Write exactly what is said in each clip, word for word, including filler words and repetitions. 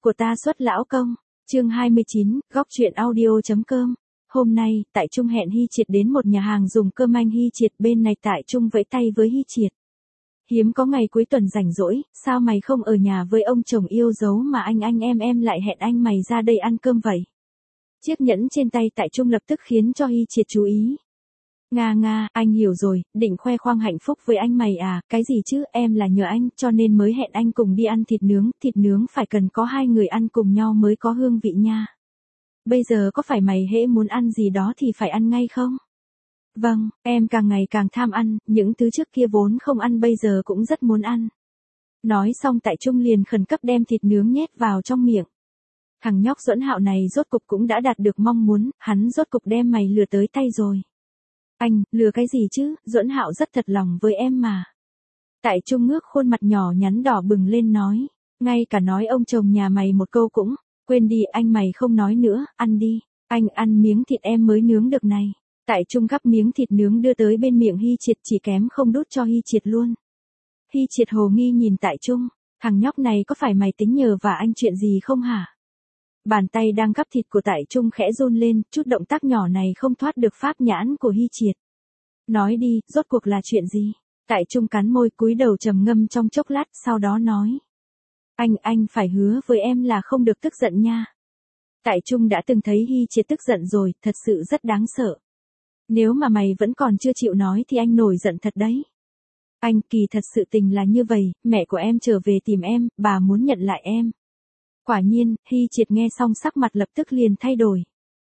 của ta xuất lão công, chương hai mươi chín, góc truyện audio.com. Hôm nay, Tại Trung hẹn Hy Triệt đến một nhà hàng dùng cơm. Anh Hy Triệt bên này Tại Trung vẫy tay với Hy Triệt. Hiếm có ngày cuối tuần rảnh rỗi, sao mày không ở nhà với ông chồng yêu dấu mà anh anh em em lại hẹn anh mày ra đây ăn cơm vậy? Chiếc nhẫn trên tay Tại Trung lập tức khiến cho Hy Triệt chú ý. Nga nga, anh hiểu rồi, định khoe khoang hạnh phúc với anh mày à, cái gì chứ, em là nhờ anh cho nên mới hẹn anh cùng đi ăn thịt nướng, thịt nướng phải cần có hai người ăn cùng nhau mới có hương vị nha. Bây giờ có phải mày hễ muốn ăn gì đó thì phải ăn ngay không? Vâng, em càng ngày càng tham ăn, những thứ trước kia vốn không ăn bây giờ cũng rất muốn ăn. Nói xong Tại Trung liền khẩn cấp đem thịt nướng nhét vào trong miệng. Thằng nhóc Duẫn Hạo này rốt cục cũng đã đạt được mong muốn, hắn rốt cục đem mày lừa tới tay rồi. Anh, lừa cái gì chứ, Duẫn Hạo rất thật lòng với em mà. Tại Trung ngước khuôn mặt nhỏ nhắn đỏ bừng lên nói, ngay cả nói ông chồng nhà mày một câu cũng, quên đi anh mày không nói nữa, ăn đi, anh ăn miếng thịt em mới nướng được này. Tại Trung gắp miếng thịt nướng đưa tới bên miệng Hy Triệt chỉ kém không đút cho Hy Triệt luôn. Hy Triệt hồ nghi nhìn Tại Trung, thằng nhóc này có phải mày tính nhờ vả anh chuyện gì không hả? Bàn tay đang gắp thịt của Tại Trung khẽ run lên, chút động tác nhỏ này không thoát được pháp nhãn của Hy Triệt. Nói đi, rốt cuộc là chuyện gì? Tại Trung cắn môi cúi đầu trầm ngâm trong chốc lát, sau đó nói. Anh, anh phải hứa với em là không được tức giận nha. Tại Trung đã từng thấy Hy Triệt tức giận rồi, thật sự rất đáng sợ. Nếu mà mày vẫn còn chưa chịu nói thì anh nổi giận thật đấy. Anh, kỳ thật sự tình là như vậy, mẹ của em trở về tìm em, bà muốn nhận lại em. Quả nhiên, Hy Triệt nghe xong sắc mặt lập tức liền thay đổi.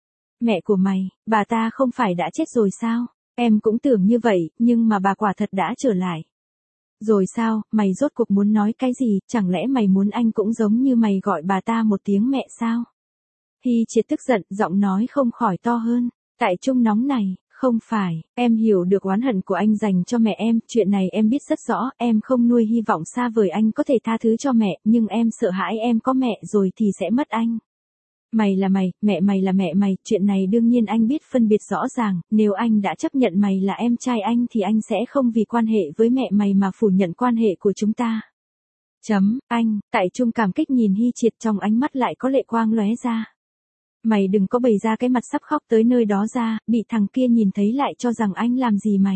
Mẹ của mày, bà ta không phải đã chết rồi sao? Em cũng tưởng như vậy, nhưng mà bà quả thật đã trở lại. Rồi sao, mày rốt cuộc muốn nói cái gì, chẳng lẽ mày muốn anh cũng giống như mày gọi bà ta một tiếng mẹ sao? Hy Triệt tức giận, giọng nói không khỏi to hơn. Tại Trung nóng này, không phải, em hiểu được oán hận của anh dành cho mẹ em, chuyện này em biết rất rõ, em không nuôi hy vọng xa vời anh có thể tha thứ cho mẹ, nhưng em sợ hãi em có mẹ rồi thì sẽ mất anh. Mày là mày, mẹ mày là mẹ mày, chuyện này đương nhiên anh biết phân biệt rõ ràng, nếu anh đã chấp nhận mày là em trai anh thì anh sẽ không vì quan hệ với mẹ mày mà phủ nhận quan hệ của chúng ta. Chấm, anh, Tại Trung cảm kích nhìn Hy Triệt trong ánh mắt lại có lệ quang lóe ra. Mày đừng có bày ra cái mặt sắp khóc tới nơi đó ra, bị thằng kia nhìn thấy lại cho rằng anh làm gì mày.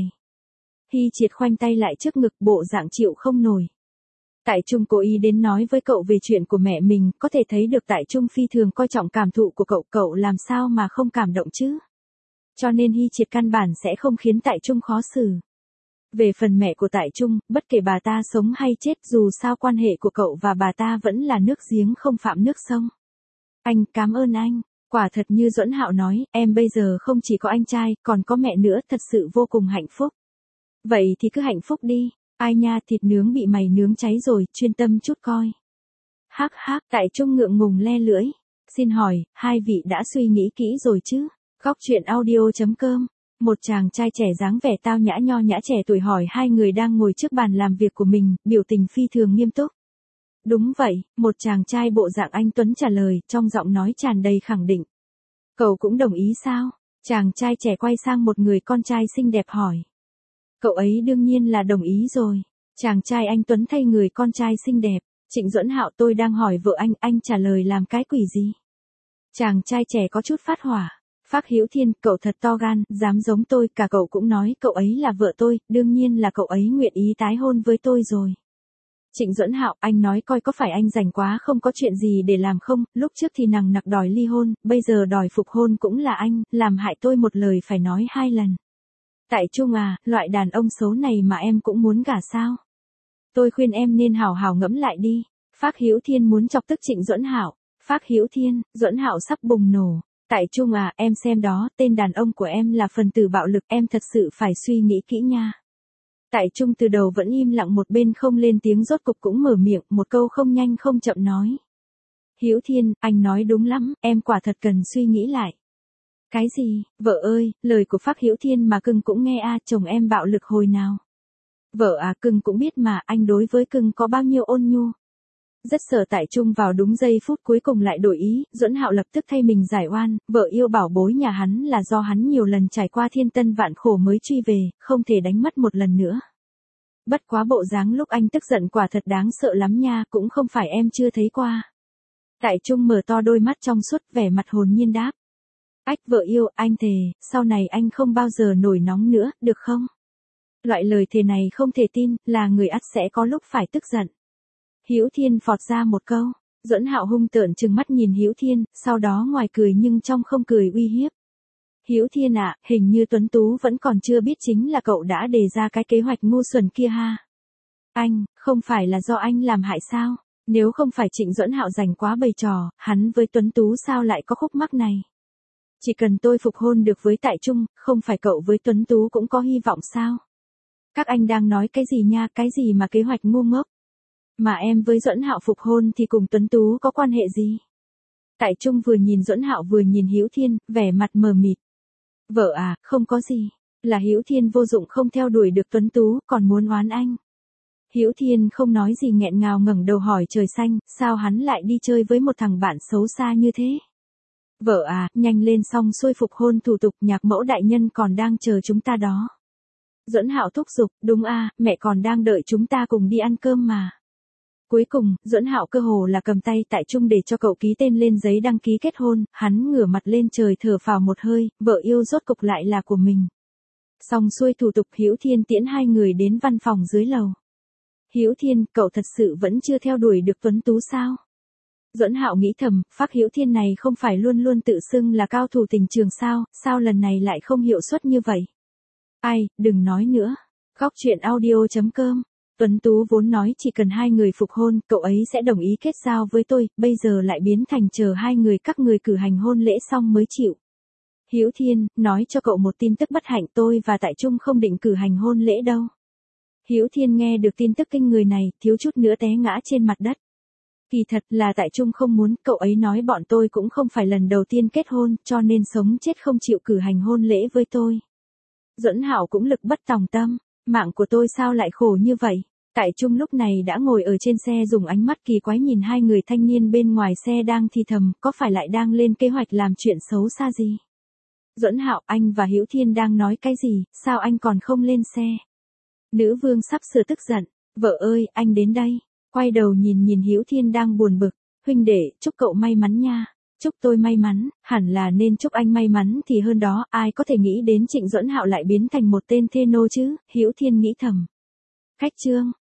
Hy Triệt khoanh tay lại trước ngực bộ dạng chịu không nổi. Tại Trung cố ý đến nói với cậu về chuyện của mẹ mình, có thể thấy được Tại Trung phi thường coi trọng cảm thụ của cậu, cậu làm sao mà không cảm động chứ. Cho nên Hy Triệt căn bản sẽ không khiến Tại Trung khó xử. Về phần mẹ của Tại Trung, bất kể bà ta sống hay chết dù sao quan hệ của cậu và bà ta vẫn là nước giếng không phạm nước sông. Anh, cảm ơn anh. Quả thật như Duẫn Hạo nói, em bây giờ không chỉ có anh trai, còn có mẹ nữa, thật sự vô cùng hạnh phúc. Vậy thì cứ hạnh phúc đi. Ai nha, thịt nướng bị mày nướng cháy rồi, chuyên tâm chút coi. Hắc hắc, Tại Trung ngượng ngùng le lưỡi. Xin hỏi, hai vị đã suy nghĩ kỹ rồi chứ? Góc truyện audio.com. Một chàng trai trẻ dáng vẻ tao nhã nho nhã trẻ tuổi hỏi hai người đang ngồi trước bàn làm việc của mình, biểu tình phi thường nghiêm túc. Đúng vậy, một chàng trai bộ dạng anh tuấn trả lời, trong giọng nói tràn đầy khẳng định. Cậu cũng đồng ý sao? Chàng trai trẻ quay sang một người con trai xinh đẹp hỏi. Cậu ấy đương nhiên là đồng ý rồi. Chàng trai anh tuấn thay người con trai xinh đẹp. Trịnh Duẫn Hạo, tôi đang hỏi vợ anh, anh trả lời làm cái quỷ gì? Chàng trai trẻ có chút phát hỏa. Phác Hữu Thiên, cậu thật to gan, dám giống tôi, cả cậu cũng nói cậu ấy là vợ tôi, đương nhiên là cậu ấy nguyện ý tái hôn với tôi rồi. Trịnh Duẫn Hạo, anh nói coi có phải anh rảnh quá không có chuyện gì để làm không, lúc trước thì nằng nặc đòi ly hôn, bây giờ đòi phục hôn cũng là anh, làm hại tôi một lời phải nói hai lần. Tại Trung à, loại đàn ông xấu này mà em cũng muốn gả sao? Tôi khuyên em nên hảo hảo ngẫm lại đi. Phác Hữu Thiên muốn chọc tức Trịnh Duẫn Hạo. Phác Hữu Thiên, Duẫn Hạo sắp bùng nổ. Tại Trung à, em xem đó, tên đàn ông của em là phần tử bạo lực, em thật sự phải suy nghĩ kỹ nha. Tại Trung từ đầu vẫn im lặng một bên không lên tiếng rốt cục cũng mở miệng, một câu không nhanh không chậm nói. Hữu Thiên, anh nói đúng lắm, em quả thật cần suy nghĩ lại. Cái gì, vợ ơi, lời của Phác Hữu Thiên mà cưng cũng nghe a, chồng em bạo lực hồi nào. Vợ à, cưng cũng biết mà, anh đối với cưng có bao nhiêu ôn nhu. Rất sợ Tại Trung vào đúng giây phút cuối cùng lại đổi ý, Duẫn Hạo lập tức thay mình giải oan, vợ yêu bảo bối nhà hắn là do hắn nhiều lần trải qua thiên tân vạn khổ mới truy về, không thể đánh mất một lần nữa. Bất quá bộ dáng lúc anh tức giận quả thật đáng sợ lắm nha, cũng không phải em chưa thấy qua. Tại Trung mở to đôi mắt trong suốt, vẻ mặt hồn nhiên đáp. Ách vợ yêu, anh thề, sau này anh không bao giờ nổi nóng nữa, được không? Loại lời thề này không thể tin, là người ắt sẽ có lúc phải tức giận. Hữu Thiên phọt ra một câu. Duẫn Hạo hung tợn trừng mắt nhìn Hữu Thiên, sau đó ngoài cười nhưng trong không cười uy hiếp. Hữu Thiên ạ, hình như Tuấn Tú vẫn còn chưa biết chính là cậu đã đề ra cái kế hoạch ngu xuẩn kia ha. Anh, không phải là do anh làm hại sao? Nếu không phải Trịnh Duẫn Hạo rảnh quá bày trò, hắn với Tuấn Tú sao lại có khúc mắc này? Chỉ cần tôi phục hôn được với Tại Trung, không phải cậu với Tuấn Tú cũng có hy vọng sao? Các anh đang nói cái gì nha, cái gì mà kế hoạch ngu ngốc? Mà em với Duẫn Hạo phục hôn thì cùng Tuấn Tú có quan hệ gì? Tại Trung vừa nhìn Duẫn Hạo vừa nhìn Hữu Thiên, vẻ mặt mờ mịt. Vợ à, không có gì, là Hữu Thiên vô dụng không theo đuổi được Tuấn Tú, còn muốn oán anh. Hữu Thiên không nói gì nghẹn ngào ngẩng đầu hỏi trời xanh, sao hắn lại đi chơi với một thằng bạn xấu xa như thế? Vợ à, nhanh lên xong xuôi phục hôn thủ tục, nhạc mẫu đại nhân còn đang chờ chúng ta đó. Duẫn Hạo thúc giục, đúng a, mẹ còn đang đợi chúng ta cùng đi ăn cơm mà. Cuối cùng, Duẫn Hạo cơ hồ là cầm tay Tại Trung để cho cậu ký tên lên giấy đăng ký kết hôn, hắn ngửa mặt lên trời thở phào một hơi, vợ yêu rốt cục lại là của mình. Xong xuôi thủ tục, Hữu Thiên tiễn hai người đến văn phòng dưới lầu. Hữu Thiên, cậu thật sự vẫn chưa theo đuổi được Tuấn Tú sao? Duẫn Hạo nghĩ thầm, phác Hữu Thiên này không phải luôn luôn tự xưng là cao thủ tình trường sao, sao lần này lại không hiệu suất như vậy? Ai, đừng nói nữa. Góc truyện audio chấm com. Tuấn Tú vốn nói chỉ cần hai người phục hôn, cậu ấy sẽ đồng ý kết giao với tôi, bây giờ lại biến thành chờ hai người các người cử hành hôn lễ xong mới chịu. Hữu Thiên, nói cho cậu một tin tức bất hạnh, tôi và Tại Trung không định cử hành hôn lễ đâu. Hữu Thiên nghe được tin tức kinh người này, thiếu chút nữa té ngã trên mặt đất. Kỳ thật là Tại Trung không muốn, cậu ấy nói bọn tôi cũng không phải lần đầu tiên kết hôn, cho nên sống chết không chịu cử hành hôn lễ với tôi. Duẫn Hạo cũng lực bất tòng tâm, mạng của tôi sao lại khổ như vậy? Tại Trung lúc này đã ngồi ở trên xe dùng ánh mắt kỳ quái nhìn hai người thanh niên bên ngoài xe đang thì thầm, có phải lại đang lên kế hoạch làm chuyện xấu xa gì? Duẫn Hạo, anh và Hữu Thiên đang nói cái gì, sao anh còn không lên xe? Nữ vương sắp sửa tức giận, vợ ơi, anh đến đây. Quay đầu nhìn nhìn Hữu Thiên đang buồn bực, huynh đệ, chúc cậu may mắn nha. Chúc tôi may mắn, hẳn là nên chúc anh may mắn thì hơn đó, ai có thể nghĩ đến Trịnh Duẫn Hạo lại biến thành một tên thê nô chứ, Hữu Thiên nghĩ thầm. Khách trương,